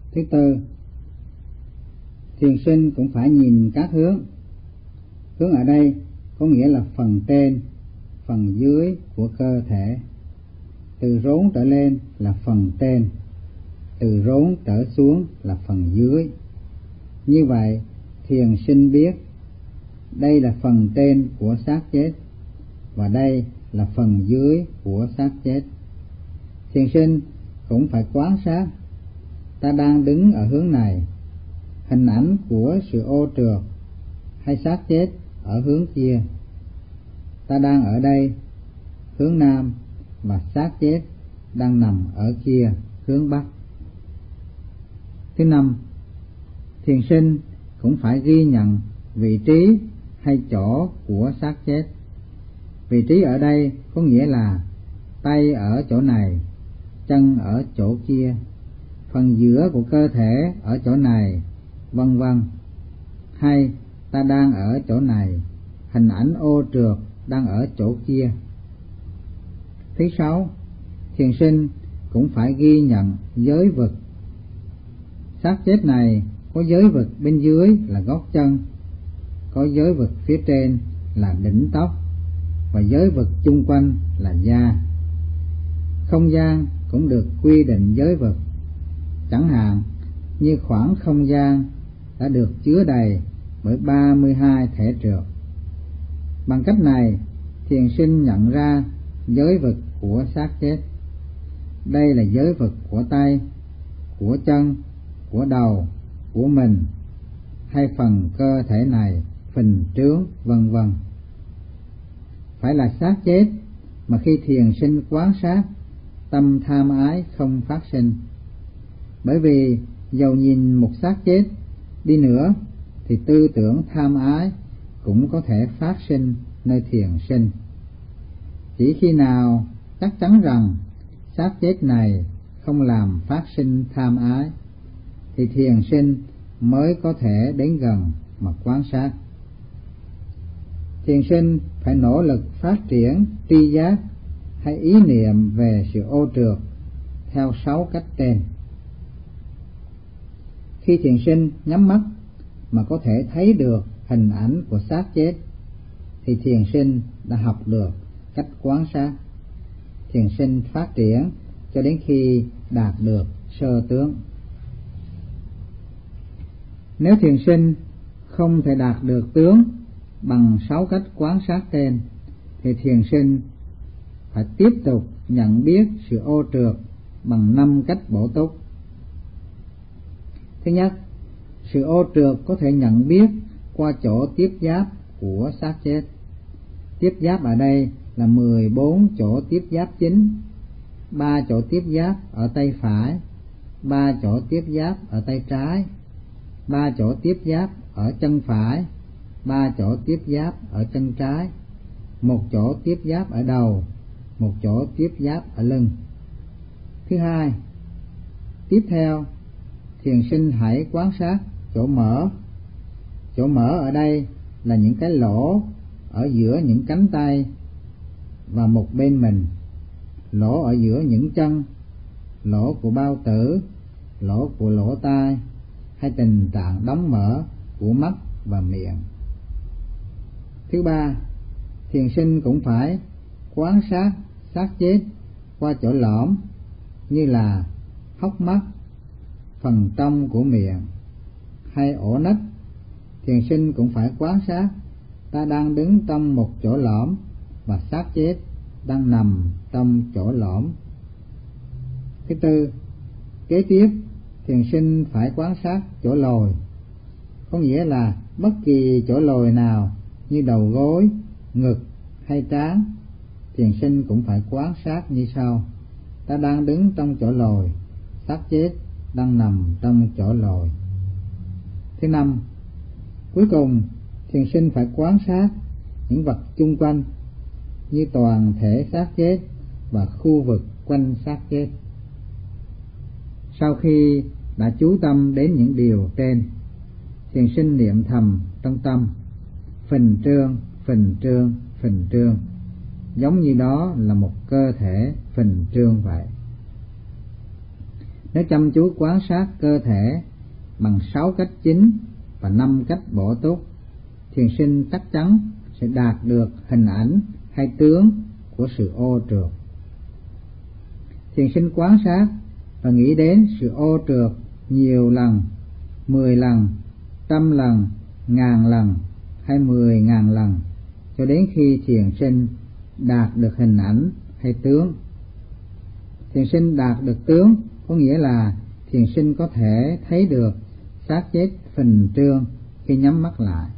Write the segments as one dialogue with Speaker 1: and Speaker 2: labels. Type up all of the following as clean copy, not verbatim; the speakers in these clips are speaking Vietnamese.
Speaker 1: Thứ tư, thiền sinh cũng phải nhìn các hướng. Hướng ở đây có nghĩa là phần trên, phần dưới của cơ thể. Từ rốn trở lên là phần trên, từ rốn trở xuống là phần dưới. Như vậy, thiền sinh biết đây là phần trên của xác chết và đây là phần dưới của xác chết. Thiền sinh cũng phải quan sát ta đang đứng ở hướng này, hình ảnh của sự ô trượt hay xác chết ở hướng kia. Ta đang ở đây, hướng nam, và xác chết đang nằm ở kia, hướng bắc. Thứ năm, thiền sinh cũng phải ghi nhận vị trí hay chỗ của xác chết. Vị trí ở đây có nghĩa là tay ở chỗ này, chân ở chỗ kia, phần giữa của cơ thể ở chỗ này, vân vân. Hay ta đang ở chỗ này, hình ảnh ô trượt đang ở chỗ kia. Thứ sáu, thiền sinh cũng phải ghi nhận giới vực. Xác chết này có giới vực bên dưới là gót chân, có giới vực phía trên là đỉnh tóc, và giới vực chung quanh là da. Không gian cũng được quy định giới vực, chẳng hạn như khoảng không gian đã được chứa đầy bởi 32 thể trượt. Bằng cách này, thiền sinh nhận ra giới vực của xác chết. Đây là giới vực của tay, của chân, của đầu, của mình, hay phần cơ thể này phình trướng, vân vân. Phải là xác chết mà khi thiền sinh quan sát, tâm tham ái không phát sinh. Bởi vì dầu nhìn một xác chết đi nữa thì tư tưởng tham ái cũng có thể phát sinh nơi thiền sinh. Chỉ khi nào chắc chắn rằng xác chết này không làm phát sinh tham ái thì thiền sinh mới có thể đến gần mà quan sát. Thiền sinh phải nỗ lực phát triển tri giác hay ý niệm về sự ô trượt theo 6 cách trên. Khi thiền sinh nhắm mắt mà có thể thấy được hình ảnh của xác chết thì thiền sinh đã học được cách quan sát. Thiền sinh phát triển cho đến khi đạt được sơ tướng. Nếu thiền sinh không thể đạt được tướng bằng 6 cách quan sát trên thì thiền sinh phải tiếp tục nhận biết sự ô trượt bằng 5 cách bổ túc. Thứ nhất, sự ô trượt có thể nhận biết qua chỗ tiếp giáp của xác chết. Tiếp giáp ở đây là 14 chỗ tiếp giáp chính, 3 chỗ tiếp giáp ở tay phải, 3 chỗ tiếp giáp ở tay trái, 3 chỗ tiếp giáp ở chân phải, 3 chỗ tiếp giáp ở chân trái, 1 chỗ tiếp giáp ở đầu, 1 chỗ tiếp giáp ở lưng. Thứ hai, tiếp theo, thiền sinh hãy quan sát chỗ mở. Chỗ mở ở đây là những cái lỗ ở giữa những cánh tay và một bên mình, lỗ ở giữa những chân, lỗ của bao tử, lỗ của lỗ tai, hay tình trạng đóng mở của mắt và miệng. Thứ ba, thiền sinh cũng phải quan sát xác chết qua chỗ lõm như là hốc mắt, phần trong của miệng hay ổ nách. Thiền sinh cũng phải quan sát ta đang đứng trong một chỗ lõm và xác chết đang nằm trong chỗ lõm. Thứ tư, kế tiếp thiền sinh phải quan sát chỗ lồi, có nghĩa là bất kỳ chỗ lồi nào như đầu gối, ngực hay trán. Thiền sinh cũng phải quan sát như sau: ta đang đứng trong chỗ lồi, xác chết đang nằm trong chỗ lồi. Thứ năm, cuối cùng thiền sinh phải quan sát những vật chung quanh như toàn thể xác chết và khu vực quanh xác chết. Sau khi đã chú tâm đến những điều trên, thiền sinh niệm thầm trong tâm: phình trương, phình trương, phình trương, giống như đó là một cơ thể phình trương vậy. Nếu chăm chú quan sát cơ thể bằng 6 cách chính và 5 cách bổ túc, thiền sinh chắc chắn sẽ đạt được hình ảnh hay tướng của sự ô trượt. Thiền sinh quan sát và nghĩ đến sự ô trượt nhiều lần, 10 lần, 100 lần, 1000 lần hay 10.000 lần, cho đến khi thiền sinh đạt được hình ảnh hay tướng. Thiền sinh đạt được tướng có nghĩa là thiền sinh có thể thấy được xác chết phình trương khi nhắm mắt lại.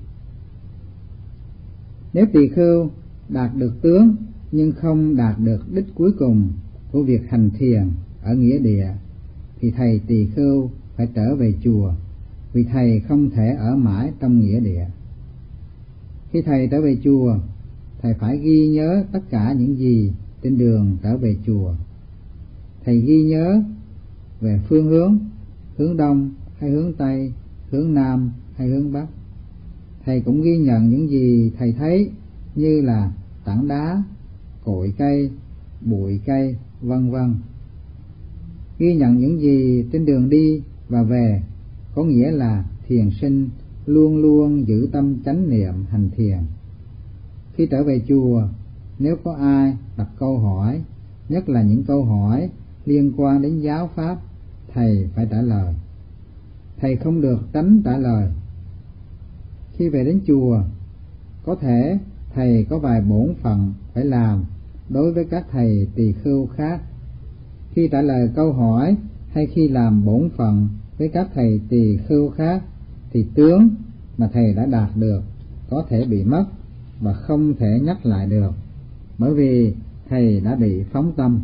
Speaker 1: Nếu tỳ khưu đạt được tướng nhưng không đạt được đích cuối cùng của việc hành thiền ở nghĩa địa, thì thầy tỳ khưu phải trở về chùa, vì thầy không thể ở mãi trong nghĩa địa. Khi thầy trở về chùa, thầy phải ghi nhớ tất cả những gì trên đường trở về chùa. Thầy ghi nhớ về phương hướng, hướng đông hay hướng tây, hướng nam hay hướng bắc. Thầy cũng ghi nhận những gì thầy thấy như là tảng đá, cội cây, bụi cây, vân vân. Ghi nhận những gì trên đường đi và về có nghĩa là thiền sinh luôn luôn giữ tâm chánh niệm hành thiền. Khi trở về chùa, nếu có ai đặt câu hỏi, nhất là những câu hỏi liên quan đến giáo pháp, thầy phải trả lời. Thầy không được tránh trả lời. Khi về đến chùa, có thể thầy có vài bổn phận phải làm đối với các thầy tỳ khưu khác. Khi trả lời câu hỏi hay khi làm bổn phận với các thầy tỳ khưu khác, thì tướng mà thầy đã đạt được có thể bị mất và không thể nhắc lại được, bởi vì thầy đã bị phóng tâm.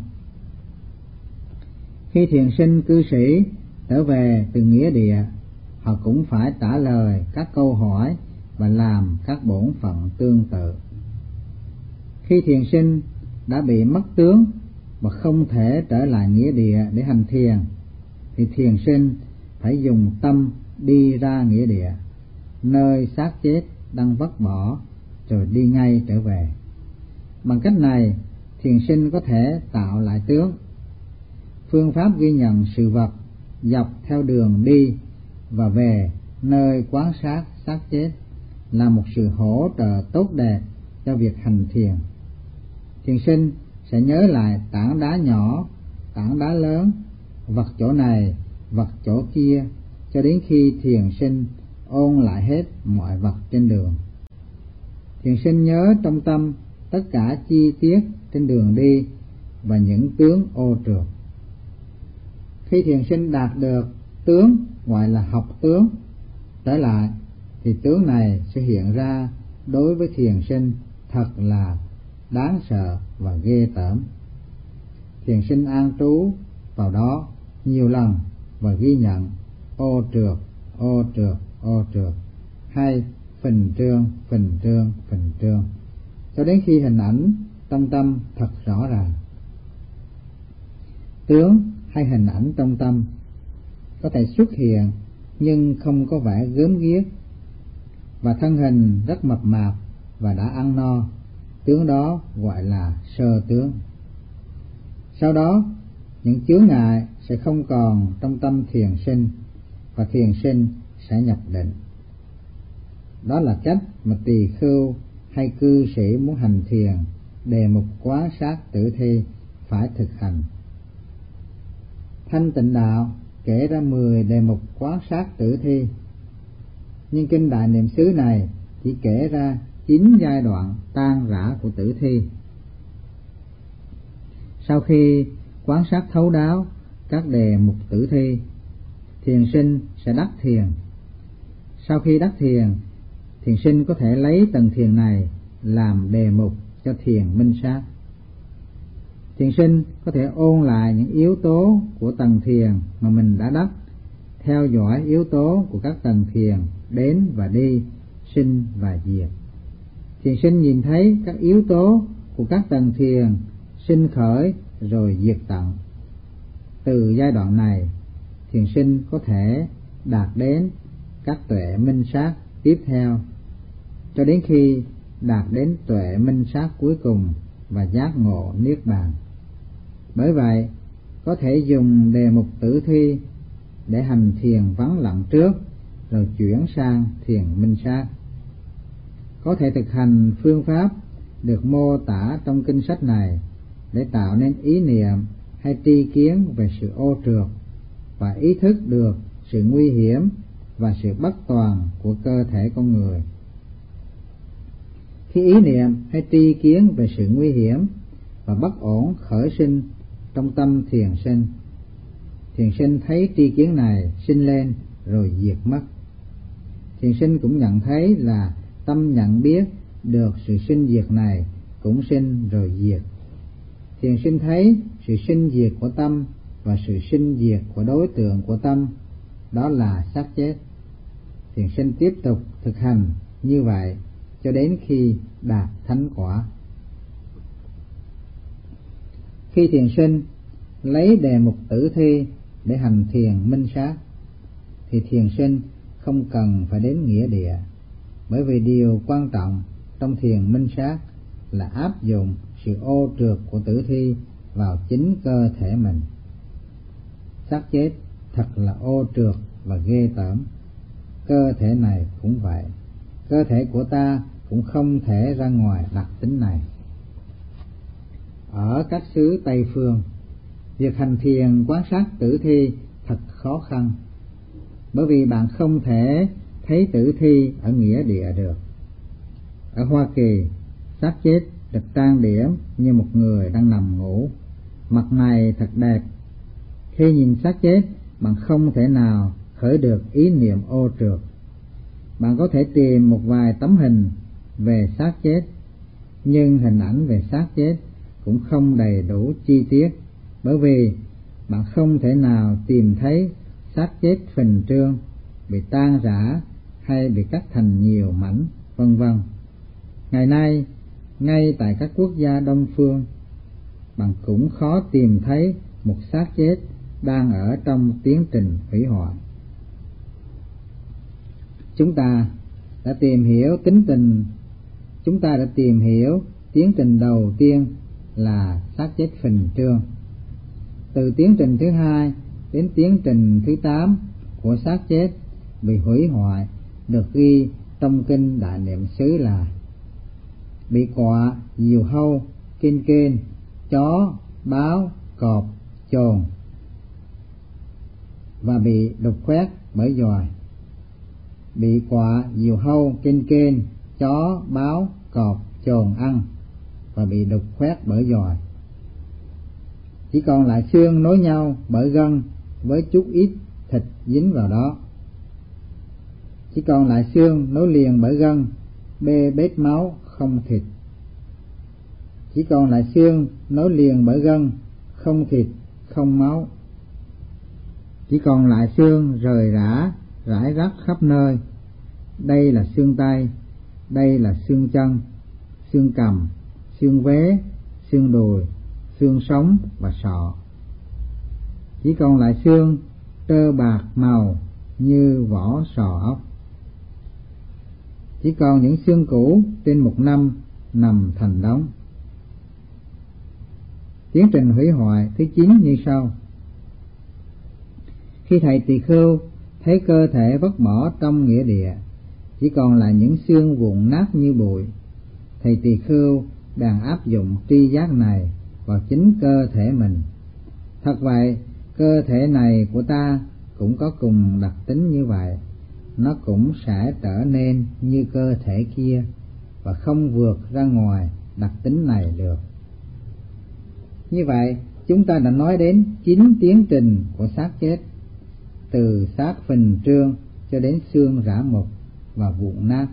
Speaker 1: Khi thiền sinh cư sĩ trở về từ nghĩa địa, họ cũng phải trả lời các câu hỏi và làm các bổn phận tương tự. Khi thiền sinh đã bị mất tướng và không thể trở lại nghĩa địa để hành thiền, thì thiền sinh phải dùng tâm đi ra nghĩa địa, nơi xác chết đang vứt bỏ, rồi đi ngay trở về. Bằng cách này, thiền sinh có thể tạo lại tướng. Phương pháp ghi nhận sự vật dọc theo đường đi và về nơi quan sát xác chết là một sự hỗ trợ tốt đẹp cho việc hành thiền. Thiền sinh sẽ nhớ lại tảng đá nhỏ, tảng đá lớn, vật chỗ này, vật chỗ kia, cho đến khi thiền sinh ôn lại hết mọi vật trên đường. Thiền sinh nhớ trong tâm tất cả chi tiết trên đường đi và những tướng ô trượt. Khi thiền sinh đạt được tướng gọi là học tướng trở lại, thì tướng này sẽ hiện ra đối với thiền sinh thật là đáng sợ và ghê tởm. Thiền sinh an trú vào đó nhiều lần và ghi nhận ô trượt, ô trượt, ô trượt, hay phình trương, phình trương, phình trương, cho đến khi hình ảnh trong tâm thật rõ ràng. Tướng hay hình ảnh trong tâm có thể xuất hiện nhưng không có vẻ gớm ghiếc, và thân hình rất mập mạp và đã ăn no. Tướng đó gọi là sơ tướng. Sau đó, những chướng ngại sẽ không còn trong tâm thiền sinh và thiền sinh sẽ nhập định. Đó là cách mà tỳ khưu hay cư sĩ muốn hành thiền đề mục quan sát tử thi phải thực hành. Thanh Tịnh Đạo kể ra 10 đề mục quan sát tử thi, nhưng kinh Đại Niệm xứ này chỉ kể ra 9 giai đoạn tan rã của tử thi. Sau khi quan sát thấu đáo các đề mục tử thi, thiền sinh sẽ đắc thiền. Sau khi đắc thiền, thiền sinh có thể lấy tầng thiền này làm đề mục cho thiền minh sát. Thiền sinh có thể ôn lại những yếu tố của tầng thiền mà mình đã đắc, theo dõi yếu tố của các tầng thiền đến và đi, sinh và diệt. Thiền sinh nhìn thấy các yếu tố của các tầng thiền sinh khởi rồi diệt tận. Từ giai đoạn này, thiền sinh có thể đạt đến các tuệ minh sát tiếp theo, cho đến khi đạt đến tuệ minh sát cuối cùng và giác ngộ niết bàn. Bởi vậy, có thể dùng đề mục tử thi để hành thiền vắng lặng trước, rồi chuyển sang thiền minh sát. Có thể thực hành phương pháp được mô tả trong kinh sách này để tạo nên ý niệm hay tri kiến về sự ô trượt và ý thức được sự nguy hiểm và sự bất toàn của cơ thể con người. Khi ý niệm hay tri kiến về sự nguy hiểm và bất ổn khởi sinh trong tâm thiền sinh thấy tri kiến này sinh lên rồi diệt mất. Thiền sinh cũng nhận thấy là tâm nhận biết được sự sinh diệt này cũng sinh rồi diệt. Thiền sinh thấy sự sinh diệt của tâm và sự sinh diệt của đối tượng của tâm, đó là xác chết. Thiền sinh tiếp tục thực hành như vậy cho đến khi đạt thánh quả. Khi thiền sinh lấy đề mục tử thi để hành thiền minh sát, thì thiền sinh không cần phải đến nghĩa địa, bởi vì điều quan trọng trong thiền minh sát là áp dụng sự ô trượt của tử thi vào chính cơ thể mình. Xác chết thật là ô trượt và ghê tởm. Cơ thể này cũng vậy. Cơ thể của ta cũng không thể ra ngoài đặc tính này. Ở các xứ Tây Phương, việc hành thiền quan sát tử thi thật khó khăn, bởi vì bạn không thể thấy tử thi ở nghĩa địa được. Ở Hoa Kỳ, xác chết được trang điểm như một người đang nằm ngủ, mặt mày thật đẹp. Khi nhìn xác chết, bạn không thể nào khởi được ý niệm ô trượt. Bạn có thể tìm một vài tấm hình về xác chết, nhưng hình ảnh về xác chết cũng không đầy đủ chi tiết, bởi vì bạn không thể nào tìm thấy xác chết phình trương, bị tan rã hay bị cắt thành nhiều mảnh, vân vân. Ngày nay, ngay tại các quốc gia Đông phương, bạn cũng khó tìm thấy một xác chết đang ở trong tiến trình hủy hoại. Chúng ta đã tìm hiểu tiến trình đầu tiên là xác chết phình trương. Từ tiến trình thứ hai đến tiến trình thứ 8 của xác chết bị hủy hoại được ghi trong kinh Đại Niệm xứ là: bị quạ, diều hâu, kinh kên, chó, báo, cọp, chồn và bị đục khoét bởi giòi. Bị quạ, diều hâu, kinh kên, chó, báo, cọp, chồn ăn và bị đục khoét bởi giòi. Chỉ còn lại xương nối nhau bởi gân với chút ít thịt dính vào đó. Chỉ còn lại xương nối liền bởi gân, bê bết máu không thịt. Chỉ còn lại xương nối liền bởi gân, không thịt, không máu. Chỉ còn lại xương rời rã, rải rác khắp nơi. Đây là xương tay, đây là xương chân, xương cằm, xương vế, xương đùi, xương sống và sọ. Chỉ còn lại xương trơ bạc màu như vỏ sò ốc. Chỉ còn những xương cũ trên một năm nằm thành đống. Tiến trình hủy hoại thứ 9 như sau. Khi thầy tỳ khưu thấy cơ thể vứt bỏ trong nghĩa địa, chỉ còn lại những xương vụn nát như bụi, thầy tỳ khưu đang áp dụng tri giác này vào chính cơ thể mình. Thật vậy, cơ thể này của ta cũng có cùng đặc tính như vậy. Nó cũng sẽ trở nên như cơ thể kia và không vượt ra ngoài đặc tính này được. Như vậy, chúng ta đã nói đến 9 tiến trình của xác chết, từ xác phình trương cho đến xương rã mục và vụn nát.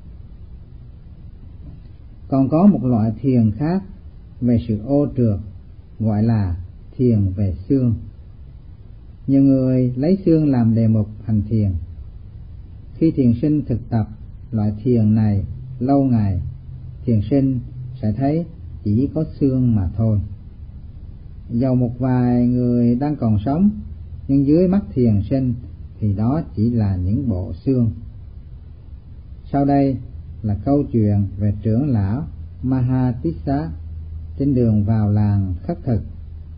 Speaker 1: Còn có một loại thiền khác về sự ô trượt, gọi là thiền về xương. Nhiều người lấy xương làm đề mục hành thiền. Khi thiền sinh thực tập loại thiền này lâu ngày, thiền sinh sẽ thấy chỉ có xương mà thôi. Dầu một vài người đang còn sống, nhưng dưới mắt thiền sinh thì đó chỉ là những bộ xương. Sau đây là câu chuyện về trưởng lão Mahatissa trên đường vào làng khất thực.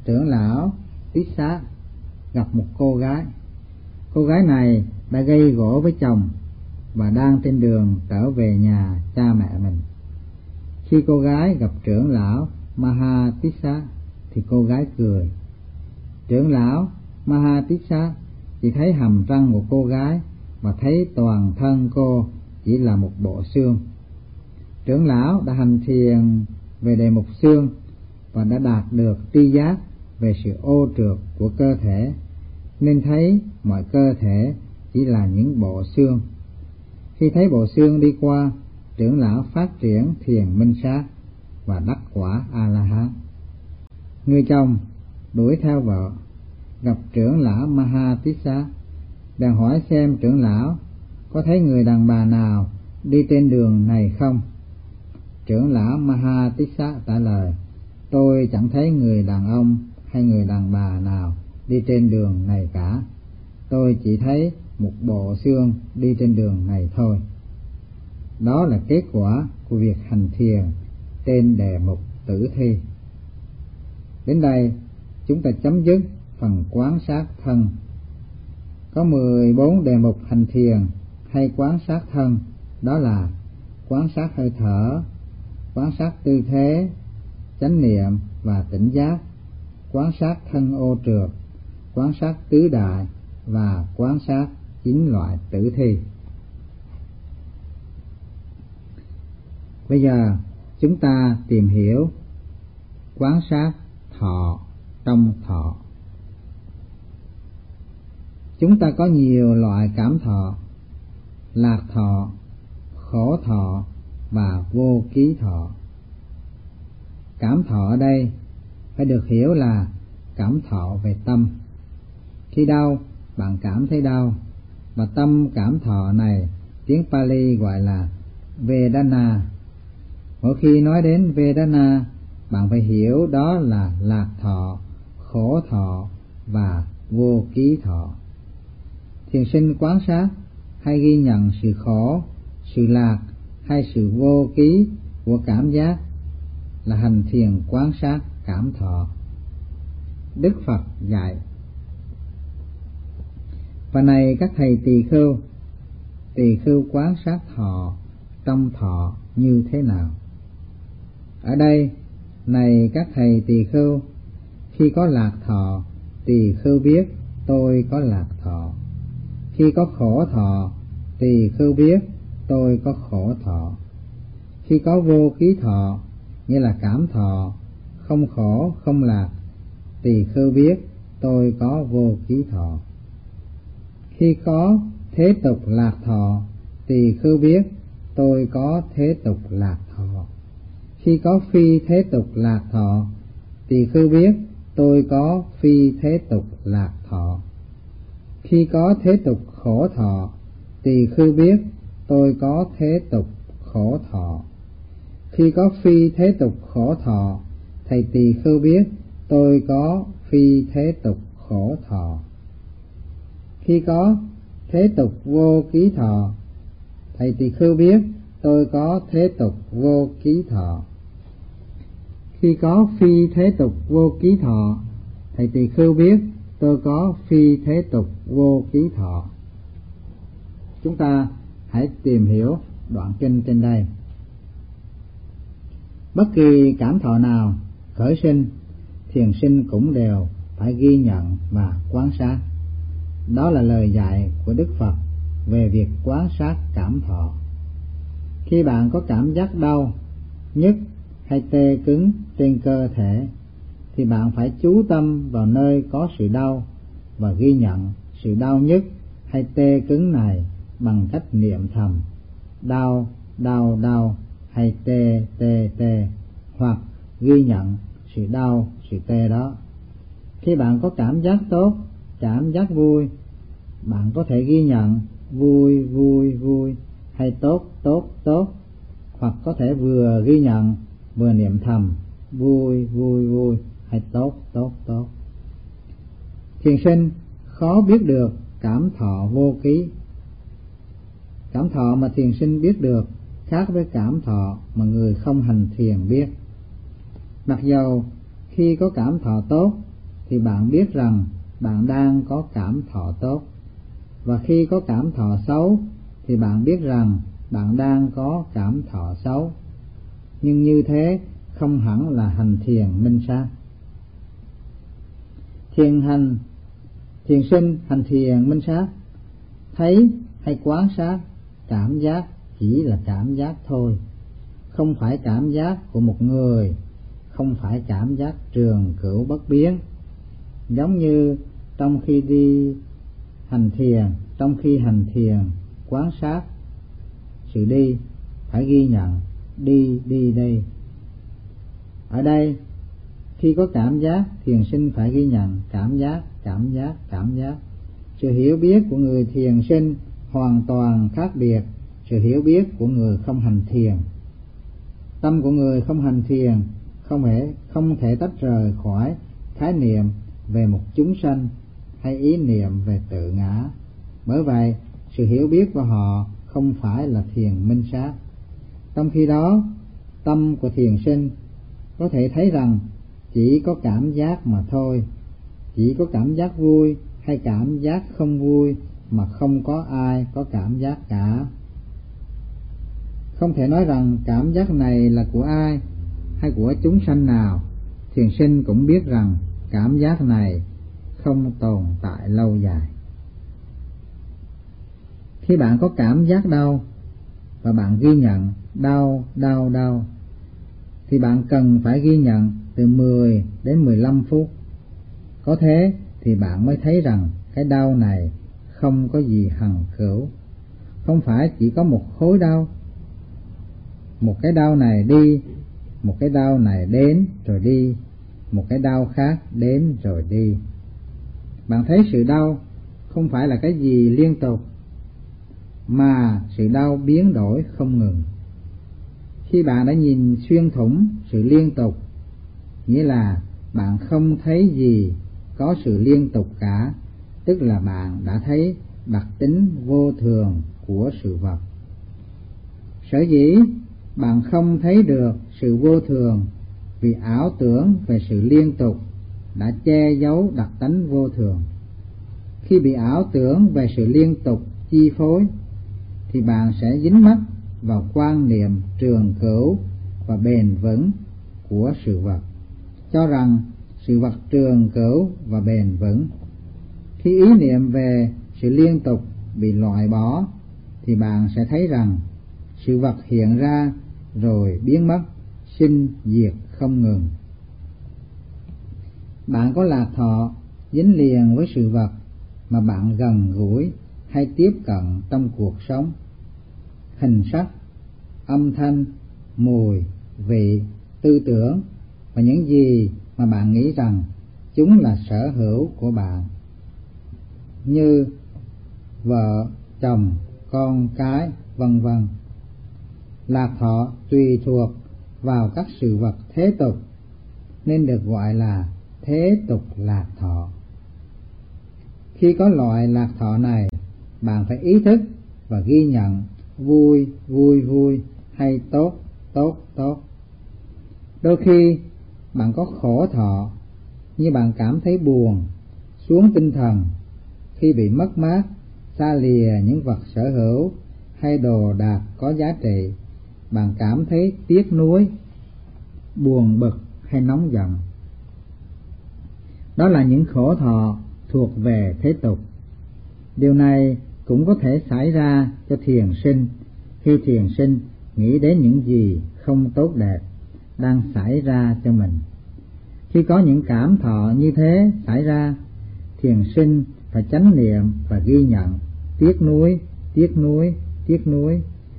Speaker 1: trưởng lão Tít Xá gặp một cô gái. Cô gái này đã gây gổ với chồng và đang trên đường trở về nhà cha mẹ mình. Khi cô gái gặp trưởng lão Mahatissa thì cô gái cười. Trưởng lão Mahatissa chỉ thấy hàm răng của cô gái và thấy toàn thân cô chỉ là một bộ xương. Trưởng lão đã hành thiền về đề mục xương và đã đạt được tri giác về sự ô trượt của cơ thể, nên thấy mọi cơ thể chỉ là những bộ xương. Khi thấy bộ xương đi qua, trưởng lão phát triển thiền minh sát và đắc quả A-la-hán. Người chồng đuổi theo vợ, gặp trưởng lão Mahatissa, bèn hỏi xem trưởng lão có thấy người đàn bà nào đi trên đường này không. Trưởng lão Mahatissa trả lời: tôi chẳng thấy người đàn ông hay người đàn bà nào đi trên đường này cả, tôi chỉ thấy một bộ xương đi trên đường này thôi. Đó là kết quả của việc hành thiền trên đề mục tử thi. Đến đây chúng ta chấm dứt phần quán sát thân. Có 14 đề mục hành thiền hay quán sát thân, đó là quán sát hơi thở, quán sát tư thế, chánh niệm và tỉnh giác, quán sát thân ô trượt, quán sát tứ đại và quán sát 9 loại tử thi. Bây giờ chúng ta tìm hiểu quán sát thọ trong thọ. Chúng ta có nhiều loại cảm thọ: lạc thọ, khổ thọ và vô ký thọ. Cảm thọ ở đây phải được hiểu là cảm thọ về tâm. Khi đau, bạn cảm thấy đau, và tâm cảm thọ này tiếng Pali gọi là Vedana. Mỗi khi nói đến Vedana, bạn phải hiểu đó là lạc thọ, khổ thọ và vô ký thọ. Thiền sinh quán sát hay ghi nhận sự khổ, sự lạc hay sự vô ký của cảm giác là hành thiền quán sát cảm thọ. Đức Phật dạy: và này các thầy tỳ khưu quán sát thọ trong thọ như thế nào? Ở đây, này các thầy tỳ khưu, khi có lạc thọ, tỳ khưu biết tôi có lạc thọ. Khi có khổ thọ, tỳ khưu biết tôi có khổ thọ. Khi có vô ký thọ, nghĩa là cảm thọ không khổ không lạc, tỳ khưu biết tôi có vô ký thọ. Khi có thế tục lạc thọ, tỳ khưu biết tôi có thế tục lạc thọ. Khi có phi thế tục lạc thọ, tỳ khưu biết tôi có phi thế tục lạc thọ. Khi có thế tục khổ thọ, tỳ khưu biết tôi có thế tục khổ thọ. Khi có phi thế tục khổ thọ, thầy tỳ khưu biết tôi có phi thế tục khổ thọ. Khi có thế tục vô ký thọ, thầy tỳ khưu biết tôi có thế tục vô ký thọ. Khi có phi thế tục vô ký thọ, thầy tỳ khưu biết tôi có phi thế tục vô ký thọ. Chúng ta hãy tìm hiểu đoạn kinh trên đây. Bất kỳ cảm thọ nào khởi sinh, thiền sinh cũng đều phải ghi nhận và quan sát. Đó là lời dạy của Đức Phật về việc quan sát cảm thọ. Khi bạn có cảm giác đau, nhức hay tê cứng trên cơ thể, thì bạn phải chú tâm vào nơi có sự đau và ghi nhận sự đau nhức hay tê cứng này bằng cách niệm thầm đau, đau, đau hay tê, tê, tê, hoặc ghi nhận sự đau, sự tê đó. Khi bạn có cảm giác tốt, cảm giác vui, bạn có thể ghi nhận vui, vui, vui hay tốt, tốt, tốt, hoặc có thể vừa ghi nhận vừa niệm thầm vui, vui, vui hay tốt, tốt, tốt. Thiền sinh khó biết được cảm thọ vô ký. Cảm thọ mà thiền sinh biết được khác với cảm thọ mà người không hành thiền biết. Mặc dầu khi có cảm thọ tốt, thì bạn biết rằng bạn đang có cảm thọ tốt, và khi có cảm thọ xấu thì bạn biết rằng bạn đang có cảm thọ xấu. Nhưng như thế không hẳn là hành thiền minh sát. Thiền sinh hành thiền minh sát, thấy hay quan sát cảm giác chỉ là cảm giác thôi, không phải cảm giác của một người, không phải cảm giác trường cửu bất biến. Giống như trong khi hành thiền quan sát sự đi, phải ghi nhận đi đây. Ở đây khi có cảm giác, thiền sinh phải ghi nhận cảm giác. Sự hiểu biết của người thiền sinh hoàn toàn khác biệt sự hiểu biết của người không hành thiền. Tâm của người không hành thiền không thể tách rời khỏi khái niệm về một chúng sanh hay ý niệm về tự ngã. Bởi vậy, sự hiểu biết của họ không phải là thiền minh sát. Trong khi đó, tâm của thiền sinh có thể thấy rằng chỉ có cảm giác mà thôi, chỉ có cảm giác vui hay cảm giác không vui, mà không có ai có cảm giác cả. Không thể nói rằng cảm giác này là của ai hay của chúng sanh nào. Thiền sinh cũng biết rằng cảm giác này không tồn tại lâu dài. Khi bạn có cảm giác đau và bạn ghi nhận đau, thì bạn cần phải ghi nhận từ 10 đến 15 phút. Có thế thì bạn mới thấy rằng cái đau này không có gì hằng cửu, không phải chỉ có một khối đau. Một cái đau này đi, một cái đau này đến rồi đi, một cái đau khác đến rồi đi. Bạn thấy sự đau không phải là cái gì liên tục, mà sự đau biến đổi không ngừng. Khi bạn đã nhìn xuyên thủng sự liên tục, nghĩa là bạn không thấy gì có sự liên tục cả, tức là bạn đã thấy đặc tính vô thường của sự vật. Sở dĩ bạn không thấy được sự vô thường vì ảo tưởng về sự liên tục đã che giấu đặc tánh vô thường. Khi bị ảo tưởng về sự liên tục chi phối thì bạn sẽ dính mắc vào quan niệm trường cửu và bền vững của sự vật, cho rằng sự vật trường cửu và bền vững. Khi ý niệm về sự liên tục bị loại bỏ thì bạn sẽ thấy rằng sự vật hiện ra rồi biến mất, sinh diệt không ngừng. Bạn có lạc thọ dính liền với sự vật mà bạn gần gũi hay tiếp cận trong cuộc sống. Hình sắc, âm thanh, mùi, vị, tư tưởng và những gì mà bạn nghĩ rằng chúng là sở hữu của bạn, như vợ, chồng, con cái, vân vân. Lạc thọ tùy thuộc vào các sự vật thế tục nên được gọi là thế tục lạc thọ. Khi có loại lạc thọ này, bạn phải ý thức và ghi nhận vui hay tốt. Đôi khi bạn có khổ thọ, như bạn cảm thấy buồn, xuống tinh thần khi bị mất mát, xa lìa những vật sở hữu hay đồ đạc có giá trị. Bạn cảm thấy tiếc nuối, buồn bực hay nóng giận. Đó là những khổ thọ thuộc về thế tục. Điều này cũng có thể xảy ra cho thiền sinh khi thiền sinh nghĩ đến những gì không tốt đẹp đang xảy ra cho mình. Khi có những cảm thọ như thế xảy ra, thiền sinh phải chánh niệm và ghi nhận tiếc nuối,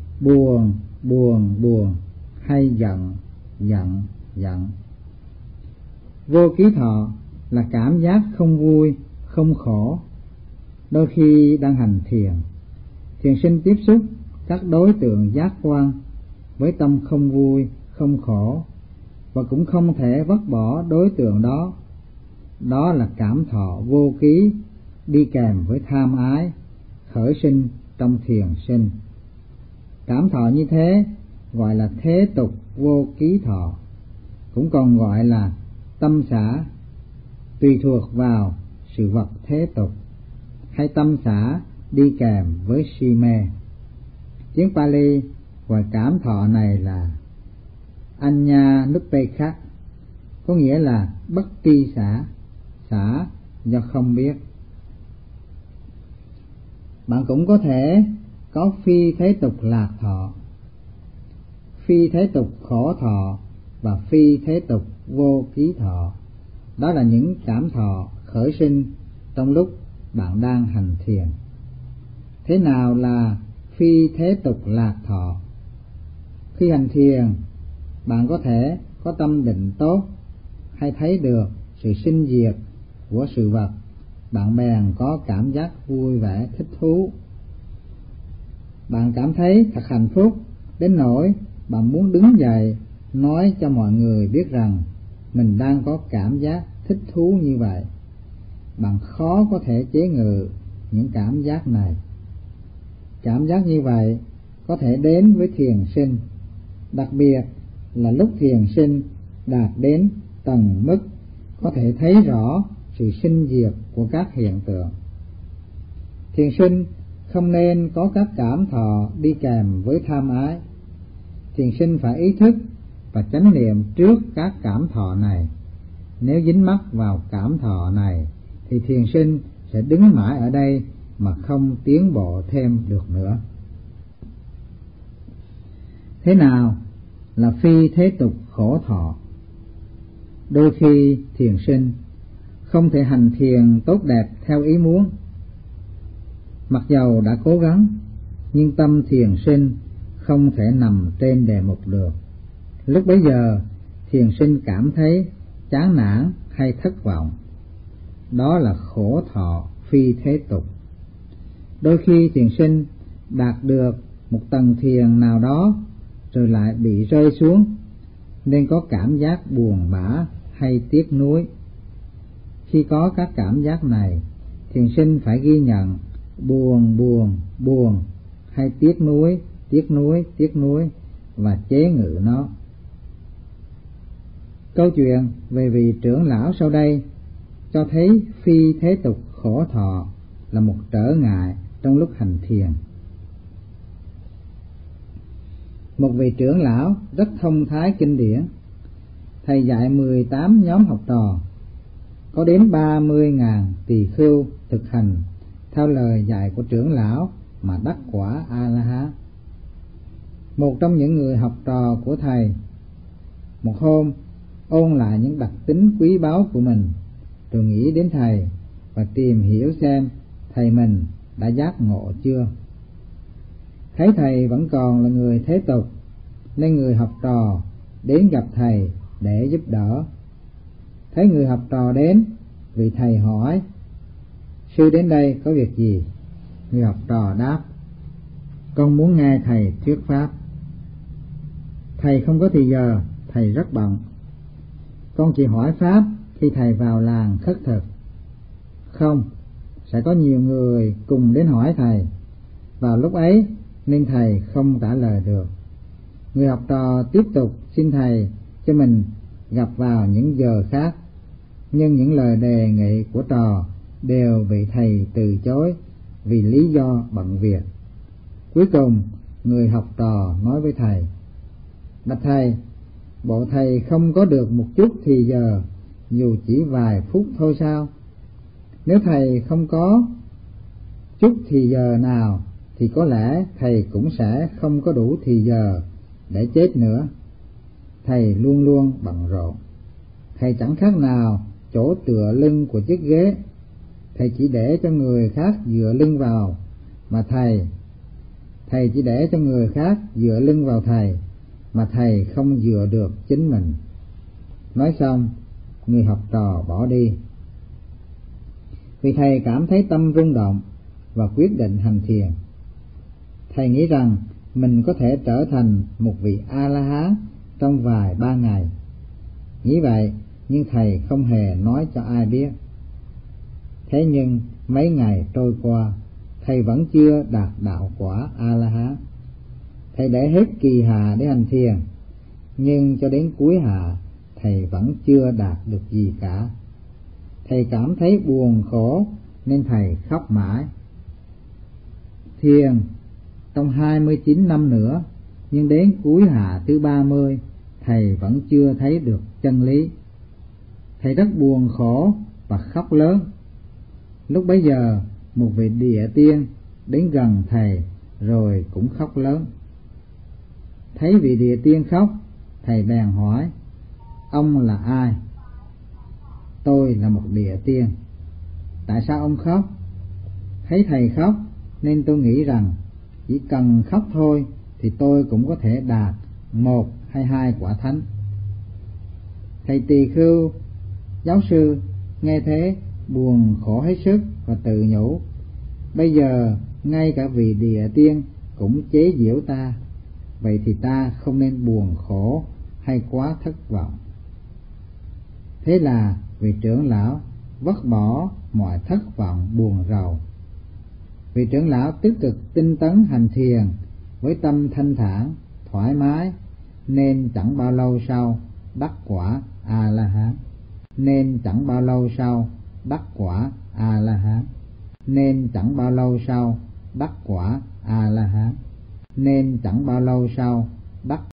Speaker 1: buồn hay giận. Vô ký thọ là cảm giác không vui, không khổ. Đôi khi đang hành thiền, thiền sinh tiếp xúc các đối tượng giác quan với tâm không vui, không khổ, và cũng không thể vứt bỏ đối tượng đó. Đó là cảm thọ vô ký đi kèm với tham ái khởi sinh trong thiền sinh. Cảm thọ như thế gọi là thế tục vô ký thọ, cũng còn gọi là tâm xả, tùy thuộc vào sự vật thế tục, hay tâm xả đi kèm với si mê. Tiếng Pali gọi cảm thọ này là Anya Nupekha, có nghĩa là bất tri xả do không biết. Bạn cũng có thể có phi thế tục lạc thọ, phi thế tục khổ thọ và phi thế tục vô ký thọ. Đó là những cảm thọ khởi sinh trong lúc bạn đang hành thiền. Thế nào là phi thế tục lạc thọ? Khi hành thiền, bạn có thể có tâm định tốt, hay thấy được sự sinh diệt của sự vật, bạn bèn có cảm giác vui vẻ thích thú. Bạn cảm thấy thật hạnh phúc đến nỗi bạn muốn đứng dậy nói cho mọi người biết rằng mình đang có cảm giác thích thú như vậy. Bạn khó có thể chế ngự những cảm giác này. Cảm giác như vậy có thể đến với thiền sinh, đặc biệt là lúc thiền sinh đạt đến tầng mức có thể thấy rõ sự sinh diệt của các hiện tượng. Thiền sinh không nên có các cảm thọ đi kèm với tham ái. Thiền sinh phải ý thức và chánh niệm trước các cảm thọ này. Nếu dính mắc vào cảm thọ này thì thiền sinh sẽ đứng mãi ở đây mà không tiến bộ thêm được nữa. Thế nào là phi thế tục khổ thọ? Đôi khi thiền sinh không thể hành thiền tốt đẹp theo ý muốn. Mặc dầu đã cố gắng, nhưng tâm thiền sinh không thể nằm trên đề mục được. Lúc bấy giờ, thiền sinh cảm thấy chán nản hay thất vọng. Đó là khổ thọ phi thế tục. Đôi khi thiền sinh đạt được một tầng thiền nào đó rồi lại bị rơi xuống, nên có cảm giác buồn bã hay tiếc nuối. Khi có các cảm giác này, thiền sinh phải ghi nhận buồn hay tiếc nuối và chế ngự nó. Câu chuyện về vị trưởng lão sau đây cho thấy phi thế tục khổ thọ là một trở ngại trong lúc hành thiền. Một vị trưởng lão rất thông thái kinh điển. Thầy dạy 18 nhóm học trò, có đến 30.000 tỳ khưu thực hành theo lời dạy của trưởng lão mà đắc quả A-la-hán. Một trong những người học trò của thầy một hôm ôn lại những đặc tính quý báu của mình, rồi nghĩ đến thầy và tìm hiểu xem thầy mình đã giác ngộ chưa. Thấy thầy vẫn còn là người thế tục, nên người học trò đến gặp thầy để giúp đỡ. Thấy người học trò đến, vị thầy hỏi: "Sư đến đây có việc gì?" Người học trò đáp: "Con muốn nghe thầy thuyết pháp." "Thầy không có thì giờ, thầy rất bận. Con chỉ hỏi pháp khi thầy vào làng khất thực." "Không, sẽ có nhiều người cùng đến hỏi thầy vào lúc ấy, nên thầy không trả lời được." Người học trò tiếp tục xin thầy cho mình gặp vào những giờ khác, nhưng những lời đề nghị của trò đều bị thầy từ chối vì lý do bận việc. Cuối cùng, người học trò nói với thầy: "Bạch thầy, bộ thầy không có được một chút thì giờ, dù chỉ vài phút thôi sao? Nếu thầy không có chút thì giờ nào, thì có lẽ thầy cũng sẽ không có đủ thì giờ để chết nữa. Thầy luôn luôn bận rộn. Thầy chẳng khác nào chỗ tựa lưng của chiếc ghế. Thầy chỉ để cho người khác dựa lưng vào, mà thầy chỉ để cho người khác dựa lưng vào thầy, mà thầy không dựa được chính mình." Nói xong, người học trò bỏ đi. Vì thầy cảm thấy tâm rung động và quyết định hành thiền. Thầy nghĩ rằng mình có thể trở thành một vị A-la-hán trong vài ba ngày. Nghĩ vậy, nhưng thầy không hề nói cho ai biết. Thế nhưng mấy ngày trôi qua, thầy vẫn chưa đạt đạo quả A-la-hán. Thầy để hết kỳ hạ để hành thiền, nhưng cho đến cuối hạ, thầy vẫn chưa đạt được gì cả. Thầy cảm thấy buồn khổ nên thầy khóc mãi. Thiền trong 29 năm nữa, nhưng đến cuối hạ thứ 30, thầy vẫn chưa thấy được chân lý. Thầy rất buồn khổ và khóc lớn. Lúc bấy giờ, một vị địa tiên đến gần thầy rồi cũng khóc lớn. Thấy vị địa tiên khóc, thầy bèn hỏi: ông là ai? Tôi là một địa tiên. Tại sao ông khóc? Thấy thầy khóc nên tôi nghĩ rằng chỉ cần khóc thôi thì tôi cũng có thể đạt 1 hay 2 quả thánh. Thầy Tỳ Khưu giáo sư nghe thế buồn khổ hết sức và tự nhủ: bây giờ ngay cả vị địa tiên cũng chế giễu ta, vậy thì ta không nên buồn khổ hay quá thất vọng. Thế là vị trưởng lão vứt bỏ mọi thất vọng buồn rầu. Vị trưởng lão tích cực tinh tấn hành thiền với tâm thanh thản, thoải mái, nên chẳng bao lâu sau đắc quả A-la-hán. Nên chẳng bao lâu sau đắc quả A-la-hán. Nên chẳng bao lâu sau đắc quả A-la-hán. Nên chẳng bao lâu sau đắc